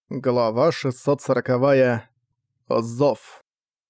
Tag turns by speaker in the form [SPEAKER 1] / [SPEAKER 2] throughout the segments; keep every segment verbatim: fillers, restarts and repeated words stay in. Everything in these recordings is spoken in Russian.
[SPEAKER 1] Глава шестьсот сороковая. Зов.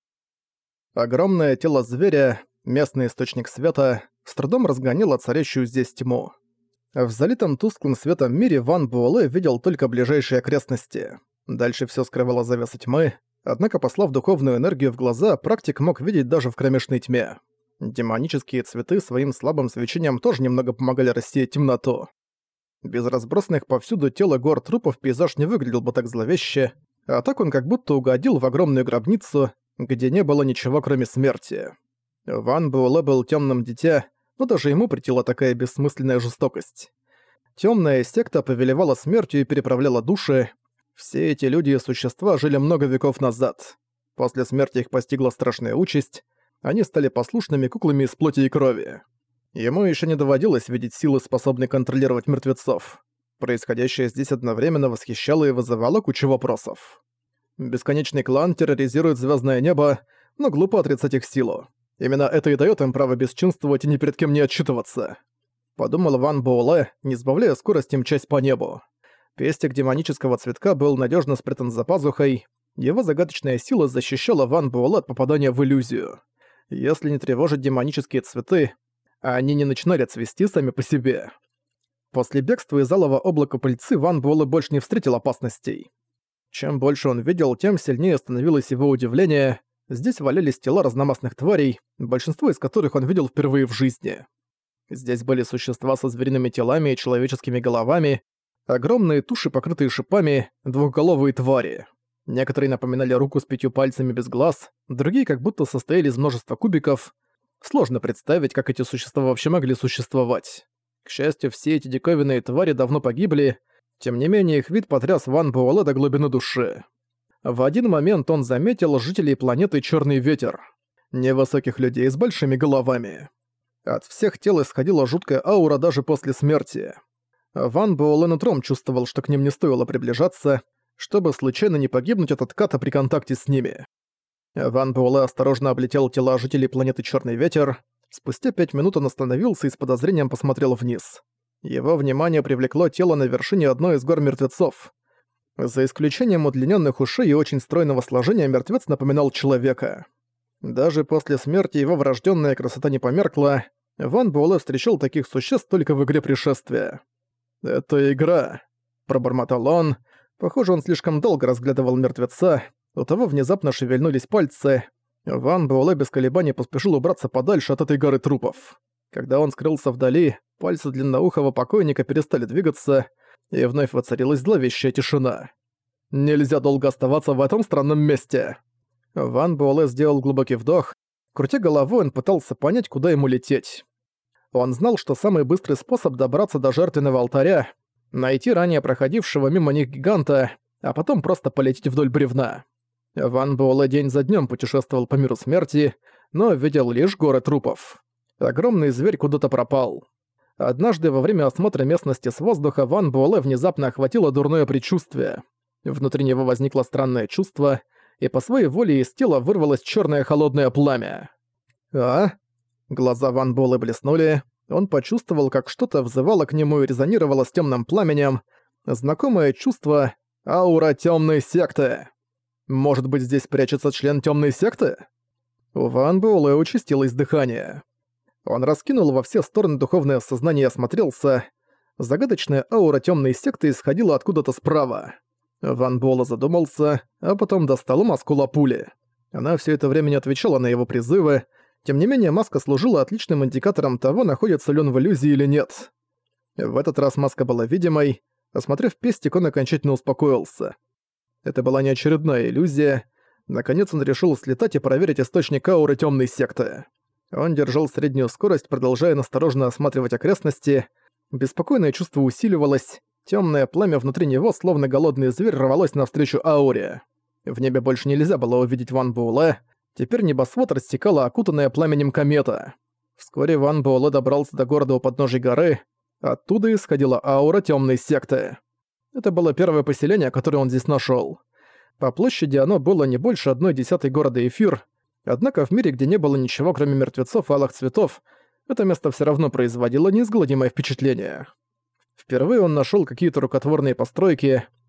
[SPEAKER 1] Огромное тело зверя, местный источник света, с трудом разгоняло царящую здесь тьму. В залитом тусклым светом мире Ван Буэлэ видел только ближайшие окрестности. Дальше всё скрывала завеса тьмы, однако, послав духовную энергию в глаза, практик мог видеть даже в кромешной тьме. Демонические цветы своим слабым свечением тоже немного помогали рассеять темноту. Без разбросанных повсюду тел и гор трупов пейзаж не выглядел бы так зловеще, а так он как будто угодил в огромную гробницу, где не было ничего кроме смерти. Ван Буэлэ был тёмным дитя, но даже ему претила такая бессмысленная жестокость. Тёмная секта повелевала смертью и переправляла души. Все эти люди и существа жили много веков назад. После смерти их постигла страшная участь, они стали послушными куклами из плоти и крови. Ему ещё не доводилось видеть силы, способные контролировать мертвецов. Происходящее здесь одновременно восхищало и вызывало кучу вопросов. Бесконечный клан терроризирует звёздное небо, но глупо отрицать их силу. Именно это и даёт им право бесчинствовать и ни перед кем не отчитываться. Подумал Ван Буэлэ, не сбавляя скорости мчась по небу. Пестик демонического цветка был надёжно спрятан за пазухой, его загадочная сила защищала Ван Буэлэ от попадания в иллюзию. Если не тревожить демонические цветы, а они не начинали цвести сами по себе. После бегства из алого облака пыльцы Ван Буэлэ больше не встретил опасностей. Чем больше он видел, тем сильнее становилось его удивление. Здесь валялись тела разномастных тварей, большинство из которых он видел впервые в жизни. Здесь были существа со звериными телами и человеческими головами, огромные туши, покрытые шипами, двухголовые твари. Некоторые напоминали руку с пятью пальцами без глаз, другие как будто состояли из множества кубиков. Сложно представить, как эти существа вообще могли существовать. К счастью, все эти диковинные твари давно погибли, тем не менее их вид потряс Ван Буэлэ до глубины души. В один момент он заметил жителей планеты Чёрный Ветер. Невысоких людей с большими головами. От всех тел исходила жуткая аура даже после смерти. Ван Буэлэ нутром чувствовал, что к ним не стоило приближаться, чтобы случайно не погибнуть от отката при контакте с ними. Ван Буэлэ осторожно облетел тела жителей планеты Чёрный Ветер. Спустя пять минут он остановился и с подозрением посмотрел вниз. Его внимание привлекло тело на вершине одной из гор мертвецов. За исключением удлиненных ушей и очень стройного сложения, мертвец напоминал человека. Даже после смерти его врожденная красота не померкла. Ван Буэлэ встречал таких существ только в игре Пришествия. «Это игра», — пробормотал он. Похоже, он слишком долго разглядывал мертвеца. У того внезапно шевельнулись пальцы. Ван Буэлэ без колебаний поспешил убраться подальше от этой горы трупов. Когда он скрылся вдали, пальцы длинноухого покойника перестали двигаться, и вновь воцарилась зловещая тишина. «Нельзя долго оставаться в этом странном месте!» Ван Буэлэ сделал глубокий вдох. Крутя головой, он пытался понять, куда ему лететь. Он знал, что самый быстрый способ добраться до жертвенного алтаря — найти ранее проходившего мимо них гиганта, а потом просто полететь вдоль бревна. Ван Буэлэ день за днем путешествовал по миру смерти, но видел лишь горы трупов. Огромный зверь куда-то пропал. Однажды во время осмотра местности с воздуха Ван Буэлэ внезапно охватило дурное предчувствие. Внутри него возникло странное чувство, и по своей воле из тела вырвалось черное холодное пламя. «А?» Глаза Ван Буэлэ блеснули. Он почувствовал, как что-то взывало к нему и резонировало с темным пламенем. Знакомое чувство — аура темной секты. Может быть, здесь прячется член темной секты? У Ван Буэлэ участилось дыхание. Он раскинул во все стороны духовное сознание и осмотрелся. Загадочная аура темной секты исходила откуда-то справа. Ван Буэлэ задумался, а потом достал маску Лапули. Она все это время не отвечала на его призывы. Тем не менее, маска служила отличным индикатором того, находится ли он в иллюзии или нет. В этот раз маска была видимой. Осмотрев пестик, он окончательно успокоился. Это была не очередная иллюзия. Наконец он решил слетать и проверить источник ауры темной секты. Он держал среднюю скорость, продолжая настороженно осматривать окрестности. Беспокойное чувство усиливалось. Темное пламя внутри него, словно голодный зверь, рвалось навстречу ауре. В небе больше нельзя было увидеть Ван Буэлэ. Теперь небосвод рассекала окутанная пламенем комета. Вскоре Ван Буэлэ добрался до города у подножия горы. Оттуда исходила аура темной секты. Это было первое поселение, которое он здесь нашел. По площади оно было не больше одной десятой города Эфир, однако в мире, где не было ничего, кроме мертвецов и алых цветов, это место все равно производило неизгладимое впечатление. Впервые он нашел какие-то рукотворные постройки.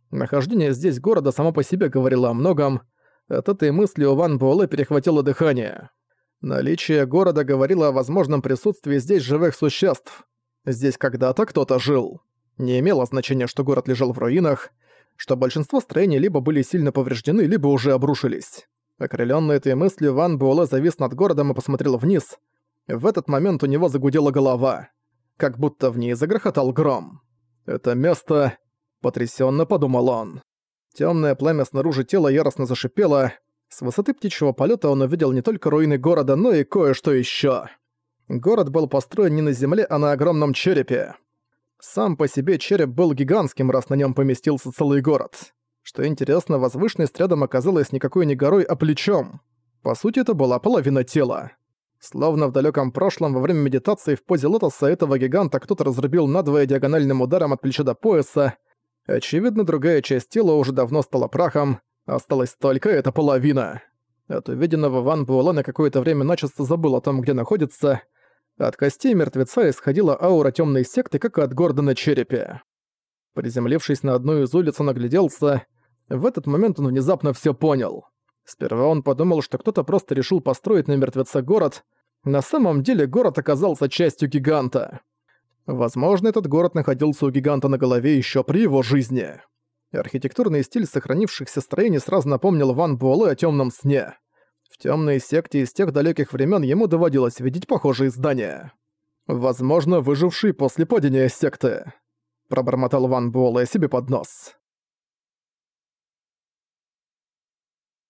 [SPEAKER 1] Нахождение здесь города само по себе говорило о многом. От этой мысли у Ван Буэлэ перехватило дыхание. Наличие города говорило о возможном присутствии здесь живых существ. Здесь когда-то кто-то жил. Не имело значения, что город лежал в руинах, что большинство строений либо были сильно повреждены, либо уже обрушились. Окрылённый этой мыслью, Ван Буэлэ завис над городом и посмотрел вниз. В этот момент у него загудела голова. Как будто в ней загрохотал гром. «Это место...» — потрясённо подумал он. Тёмное пламя снаружи тела яростно зашипело. С высоты птичьего полёта он увидел не только руины города, но и кое-что ещё. Город был построен не на земле, а на огромном черепе. Сам по себе череп был гигантским, раз на нём поместился целый город. Что интересно, возвышенность рядом оказалась никакой не горой, а плечом. По сути, это была половина тела. Словно в далёком прошлом, во время медитации в позе лотоса этого гиганта кто-то разрубил надвое диагональным ударом от плеча до пояса. Очевидно, другая часть тела уже давно стала прахом, осталась только эта половина. От увиденного Ван Буэлэ на какое-то время начисто забыл о том, где находится. От костей мертвеца исходила аура тёмной секты, как и от города на черепе. Приземлившись на одну из улиц, он огляделся. В этот момент он внезапно всё понял. Сперва он подумал, что кто-то просто решил построить на мертвеце город. На самом деле город оказался частью гиганта. Возможно, этот город находился у гиганта на голове ещё при его жизни. Архитектурный стиль сохранившихся строений сразу напомнил Ван Буэлэ о тёмном сне. В тёмной секте из тех далёких времен ему доводилось видеть похожие здания. Возможно, выживший после падения секты. Пробормотал Ван Буэлэ себе под нос.